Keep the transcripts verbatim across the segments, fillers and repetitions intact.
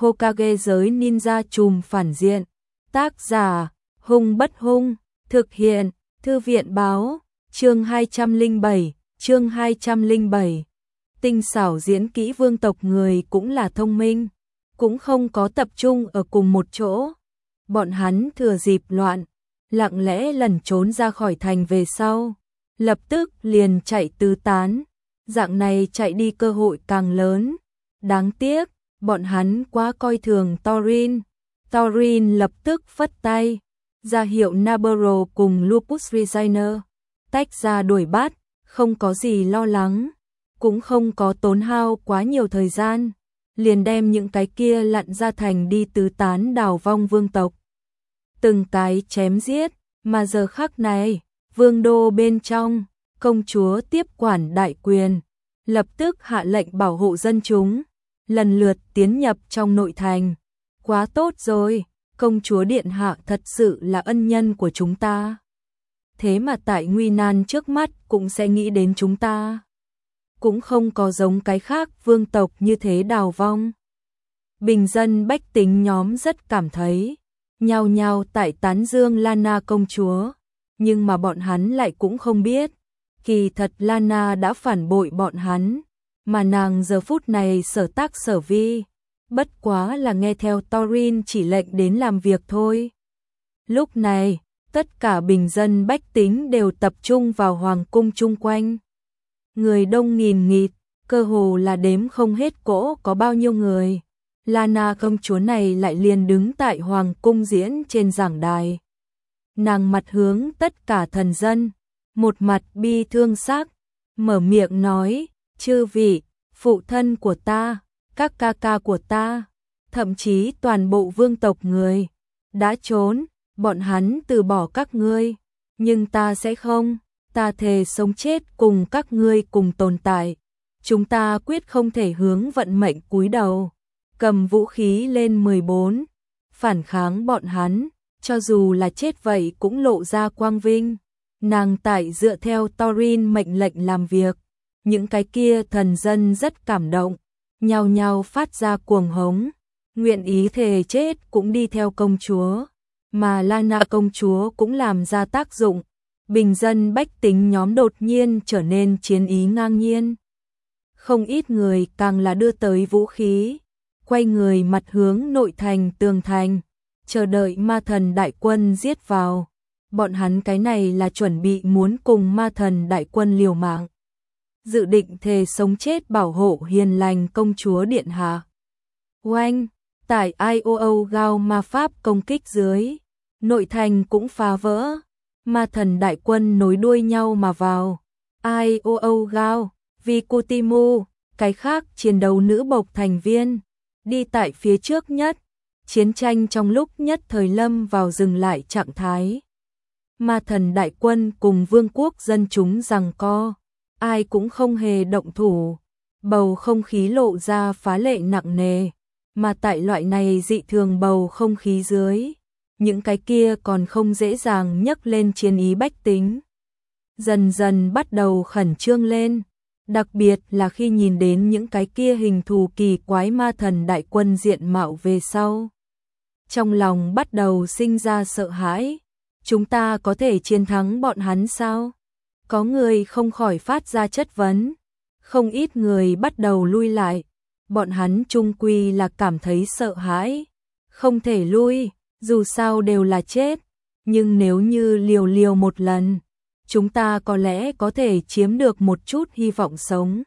Hokage giới ninja trùm phản diện. Tác giả, Hung Bất Hung, thực hiện, Thư viện báo, chương hai trăm lẻ bảy, chương hai trăm lẻ bảy. Tinh xảo diễn kỹ vương tộc người cũng là thông minh, cũng không có tập trung ở cùng một chỗ. Bọn hắn thừa dịp loạn, lặng lẽ lẩn trốn ra khỏi thành về sau, lập tức liền chạy tứ tán, dạng này chạy đi cơ hội càng lớn. Đáng tiếc, bọn hắn quá coi thường Thorin. Thorin lập tức phất tay, ra hiệu Nabarro cùng Lupus Resigner tách ra đuổi bắt, không có gì lo lắng, cũng không có tốn hao quá nhiều thời gian, liền đem những cái kia lặn ra thành đi tứ tán đào vong vương tộc. Từng cái chém giết, mà giờ khắc này, vương đô bên trong, công chúa tiếp quản đại quyền, lập tức hạ lệnh bảo hộ dân chúng, lần lượt tiến nhập trong nội thành. Quá tốt rồi, công chúa điện hạ thật sự là ân nhân của chúng ta. Thế mà tại nguy nan trước mắt cũng sẽ nghĩ đến chúng ta. Cũng không có giống cái khác vương tộc như thế đào vong. Bình dân bách tính nhóm rất cảm thấy, nhao nhao tại tán dương Lana công chúa, nhưng mà bọn hắn lại cũng không biết, kỳ thật Lana đã phản bội bọn hắn, mà nàng giờ phút này sở tác sở vi, bất quá là nghe theo Thorin chỉ lệnh đến làm việc thôi. Lúc này, tất cả bình dân bách tính đều tập trung vào hoàng cung chung quanh. Người đông nghìn nghịt, cơ hồ là đếm không hết cỗ có bao nhiêu người. Lana công chúa này lại liền đứng tại hoàng cung diễn trên giảng đài. Nàng mặt hướng tất cả thần dân, một mặt bi thương sắc, mở miệng nói, chư vị, phụ thân của ta, các ca ca của ta, thậm chí toàn bộ vương tộc người, đã trốn, bọn hắn từ bỏ các ngươi, nhưng ta sẽ không, ta thề sống chết cùng các ngươi cùng tồn tại, chúng ta quyết không thể hướng vận mệnh cúi đầu, cầm vũ khí lên mười bốn, phản kháng bọn hắn, cho dù là chết vậy cũng lộ ra quang vinh. Nàng tại dựa theo Thorin mệnh lệnh làm việc, những cái kia thần dân rất cảm động, nhao nhao phát ra cuồng hống, nguyện ý thề chết cũng đi theo công chúa, mà Lana công chúa cũng làm ra tác dụng, bình dân bách tính nhóm đột nhiên trở nên chiến ý ngang nhiên. Không ít người càng là đưa tới vũ khí, quay người mặt hướng nội thành tường thành, chờ đợi ma thần đại quân giết vào. Bọn hắn cái này là chuẩn bị muốn cùng ma thần đại quân liều mạng, dự định thề sống chết bảo hộ hiền lành công chúa điện hạ. Oanh, tại i o o Gao ma pháp công kích dưới, nội thành cũng phá vỡ, ma thần đại quân nối đuôi nhau mà vào. i o o Gao, Vikutimu, cái khác chiến đấu nữ bộc thành viên, đi tại phía trước nhất, chiến tranh trong lúc nhất thời lâm vào dừng lại trạng thái. Ma thần đại quân cùng vương quốc dân chúng giằng co, ai cũng không hề động thủ, bầu không khí lộ ra phá lệ nặng nề, mà tại loại này dị thường bầu không khí dưới, những cái kia còn không dễ dàng nhấc lên chiến ý bách tính. Dần dần bắt đầu khẩn trương lên, đặc biệt là khi nhìn đến những cái kia hình thù kỳ quái ma thần đại quân diện mạo về sau. Trong lòng bắt đầu sinh ra sợ hãi. Chúng ta có thể chiến thắng bọn hắn sao? Có người không khỏi phát ra chất vấn. Không ít người bắt đầu lui lại. Bọn hắn chung quy là cảm thấy sợ hãi. Không thể lui, dù sao đều là chết. Nhưng nếu như liều liều một lần, chúng ta có lẽ có thể chiếm được một chút hy vọng sống.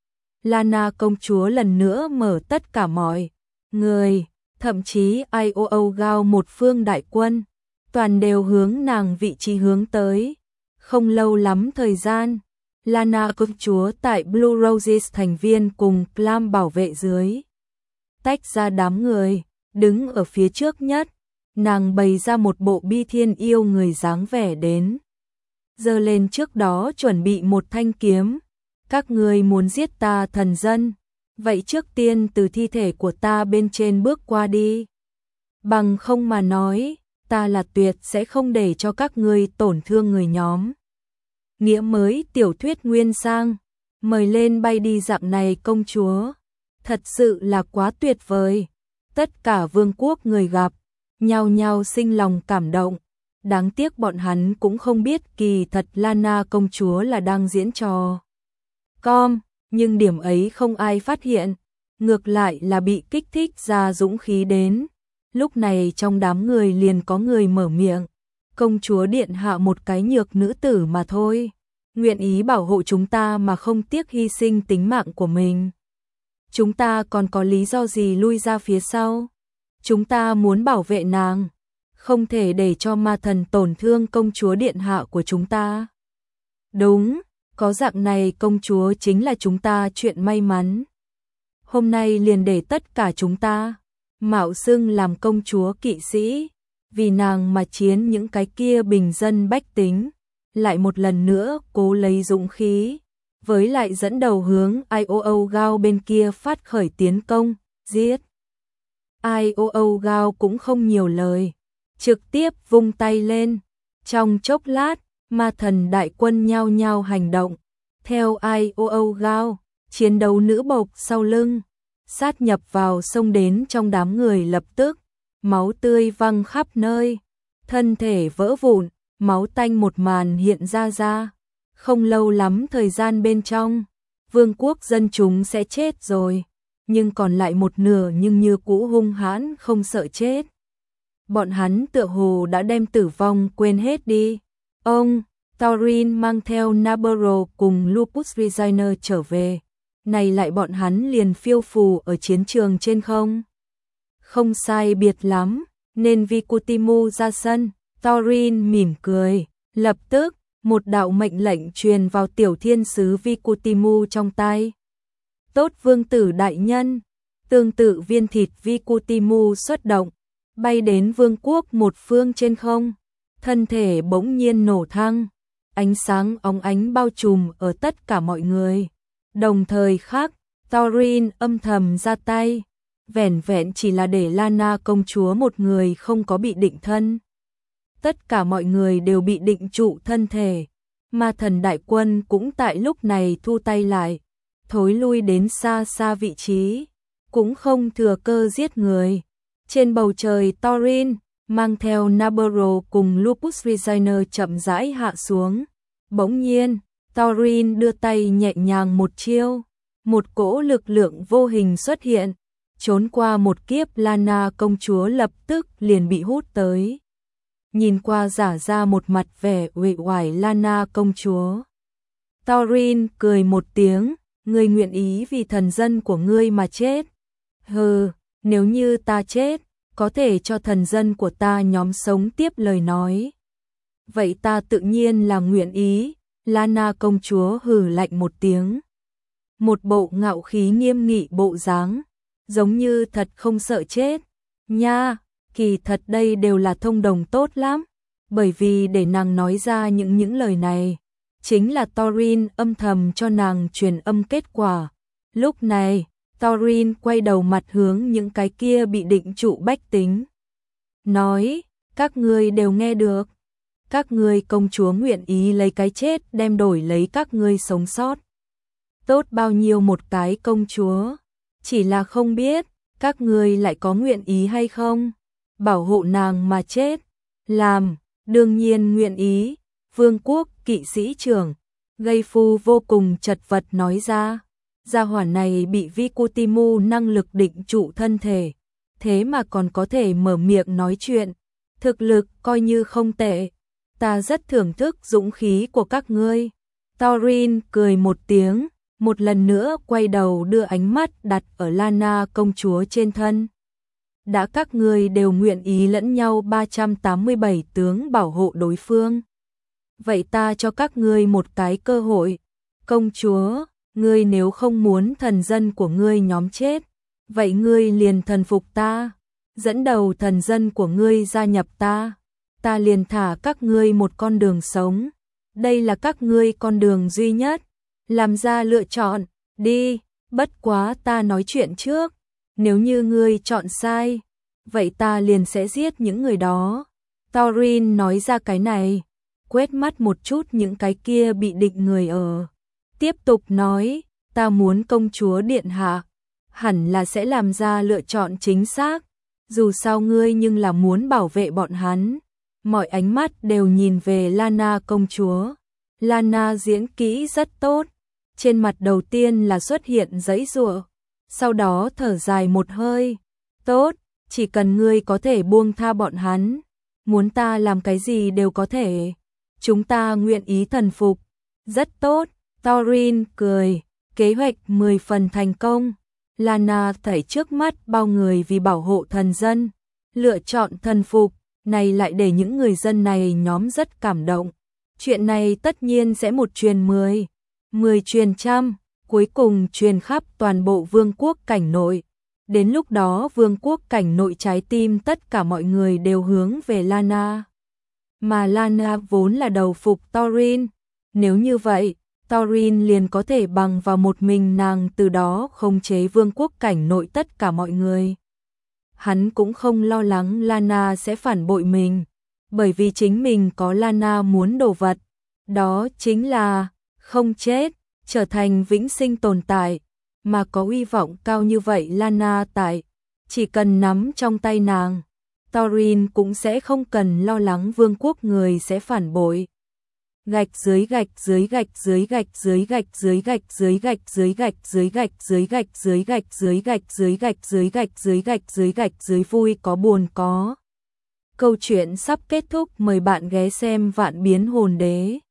Lana công chúa lần nữa mở tất cả mọi người, thậm chí i o o Gao một phương đại quân, toàn đều hướng nàng vị trí hướng tới. Không lâu lắm thời gian, Lana công chúa tại Blue Roses thành viên cùng Clam bảo vệ dưới, tách ra đám người, đứng ở phía trước nhất, nàng bày ra một bộ bi thiên yêu người dáng vẻ đến. Giơ lên trước đó chuẩn bị một thanh kiếm, các ngươi muốn giết ta thần dân, vậy trước tiên từ thi thể của ta bên trên bước qua đi. Bằng không mà nói, ta là tuyệt sẽ không để cho các ngươi tổn thương người nhóm. Nghĩa mới tiểu thuyết nguyên sang, mời lên bay đi dạng này công chúa, thật sự là quá tuyệt vời. Tất cả vương quốc người gặp, nhao nhao sinh lòng cảm động. Đáng tiếc bọn hắn cũng không biết kỳ thật Lana công chúa là đang diễn trò com, nhưng điểm ấy không ai phát hiện, ngược lại là bị kích thích ra dũng khí đến. Lúc này trong đám người liền có người mở miệng, công chúa điện hạ một cái nhược nữ tử mà thôi, nguyện ý bảo hộ chúng ta mà không tiếc hy sinh tính mạng của mình. Chúng ta còn có lý do gì lui ra phía sau? Chúng ta muốn bảo vệ nàng, không thể để cho ma thần tổn thương công chúa điện hạ của chúng ta. Đúng, có dạng này công chúa chính là chúng ta chuyện may mắn. Hôm nay liền để tất cả chúng ta mạo xưng làm công chúa kỵ sĩ, vì nàng mà chiến những cái kia bình dân bách tính, lại một lần nữa cố lấy dũng khí, với lại dẫn đầu hướng i o o Gao bên kia phát khởi tiến công, giết. i o o Gao cũng không nhiều lời, trực tiếp vung tay lên, trong chốc lát, ma thần đại quân nhao nhao hành động, theo i o o Gao, chiến đấu nữ bộc sau lưng, sát nhập vào xông đến trong đám người lập tức, máu tươi văng khắp nơi, thân thể vỡ vụn, máu tanh một màn hiện ra ra. Không lâu lắm thời gian bên trong, vương quốc dân chúng sẽ chết rồi, nhưng còn lại một nửa nhưng như cũ hung hãn không sợ chết. Bọn hắn tựa hồ đã đem tử vong quên hết đi. Ông, Thorin mang theo Nabarro cùng Lupus Resigner trở về, này lại bọn hắn liền phiêu phù ở chiến trường trên không. Không sai biệt lắm, nên Vicutimu ra sân, Thorin mỉm cười, lập tức, một đạo mệnh lệnh truyền vào tiểu thiên sứ Vicutimu trong tay. Tốt vương tử đại nhân, tương tự viên thịt Vicutimu xuất động, bay đến vương quốc một phương trên không, thân thể bỗng nhiên nổ thăng, ánh sáng óng ánh bao trùm ở tất cả mọi người. Đồng thời khác, Thorin âm thầm ra tay, vẻn vẹn chỉ là để Lana công chúa một người không có bị định thân. Tất cả mọi người đều bị định trụ thân thể, ma thần đại quân cũng tại lúc này thu tay lại, thối lui đến xa xa vị trí, cũng không thừa cơ giết người. Trên bầu trời Thorin, mang theo Nabarro cùng Lupus Resigner chậm rãi hạ xuống. Bỗng nhiên, Thorin đưa tay nhẹ nhàng một chiêu, một cỗ lực lượng vô hình xuất hiện, trốn qua một kiếp Lana công chúa lập tức liền bị hút tới. Nhìn qua giả ra một mặt vẻ uể oải Lana công chúa. Thorin cười một tiếng, ngươi nguyện ý vì thần dân của ngươi mà chết. Hừ, nếu như ta chết, có thể cho thần dân của ta nhóm sống tiếp lời nói. Vậy ta tự nhiên là nguyện ý, Lana công chúa hừ lạnh một tiếng. Một bộ ngạo khí nghiêm nghị bộ dáng, giống như thật không sợ chết. Nha, kỳ thật đây đều là thông đồng tốt lắm, bởi vì để nàng nói ra những những lời này, chính là Thorin âm thầm cho nàng truyền âm kết quả. Lúc này, Thorin quay đầu mặt hướng những cái kia bị định trụ bách tính. Nói, các ngươi đều nghe được. Các ngươi công chúa nguyện ý lấy cái chết đem đổi lấy các ngươi sống sót. Tốt bao nhiêu một cái công chúa, chỉ là không biết, các ngươi lại có nguyện ý hay không, bảo hộ nàng mà chết. Làm, đương nhiên nguyện ý, vương quốc kỵ sĩ trưởng, gây phu vô cùng chật vật nói ra. Gia hỏa này bị Vicutimu năng lực định trụ thân thể, thế mà còn có thể mở miệng nói chuyện, thực lực coi như không tệ. Ta rất thưởng thức dũng khí của các ngươi. Thorin cười một tiếng, một lần nữa quay đầu đưa ánh mắt đặt ở Lana công chúa trên thân. Đã các ngươi đều nguyện ý lẫn nhau ba trăm tám mươi bảy tướng bảo hộ đối phương, vậy ta cho các ngươi một cái cơ hội. Công chúa, ngươi nếu không muốn thần dân của ngươi nhóm chết, vậy ngươi liền thần phục ta, dẫn đầu thần dân của ngươi gia nhập ta, ta liền thả các ngươi một con đường sống. Đây là các ngươi con đường duy nhất, làm ra lựa chọn, đi, bất quá ta nói chuyện trước, nếu như ngươi chọn sai, vậy ta liền sẽ giết những người đó. Thorin nói ra cái này, quét mắt một chút những cái kia bị định người ở. Tiếp tục nói, ta muốn công chúa điện hạ, hẳn là sẽ làm ra lựa chọn chính xác. Dù sao ngươi nhưng là muốn bảo vệ bọn hắn. Mọi ánh mắt đều nhìn về Lana công chúa. Lana diễn kỹ rất tốt. Trên mặt đầu tiên là xuất hiện giãy giụa, sau đó thở dài một hơi. Tốt, chỉ cần ngươi có thể buông tha bọn hắn, muốn ta làm cái gì đều có thể. Chúng ta nguyện ý thần phục. Rất tốt, Thorin cười, kế hoạch mười phần thành công. Lana thấy trước mắt bao người vì bảo hộ thần dân, lựa chọn thần phục, này lại để những người dân này nhóm rất cảm động. Chuyện này tất nhiên sẽ một truyền mười, mười truyền trăm, cuối cùng truyền khắp toàn bộ vương quốc cảnh nội. Đến lúc đó vương quốc cảnh nội trái tim tất cả mọi người đều hướng về Lana. Mà Lana vốn là đầu phục Thorin. Nếu như vậy, Thorin liền có thể bằng vào một mình nàng từ đó khống chế vương quốc cảnh nội tất cả mọi người. Hắn cũng không lo lắng Lana sẽ phản bội mình, bởi vì chính mình có Lana muốn đồ vật. Đó chính là không chết, trở thành vĩnh sinh tồn tại, mà có uy vọng cao như vậy Lana tại. Chỉ cần nắm trong tay nàng, Thorin cũng sẽ không cần lo lắng vương quốc người sẽ phản bội. Gạch dưới gạch dưới gạch dưới gạch dưới gạch dưới gạch dưới gạch dưới gạch dưới gạch dưới gạch dưới gạch dưới gạch dưới gạch dưới gạch dưới gạch dưới gạch dưới vui có buồn có. Câu chuyện sắp kết thúc, mời bạn ghé xem Vạn Biến Hồn Đế.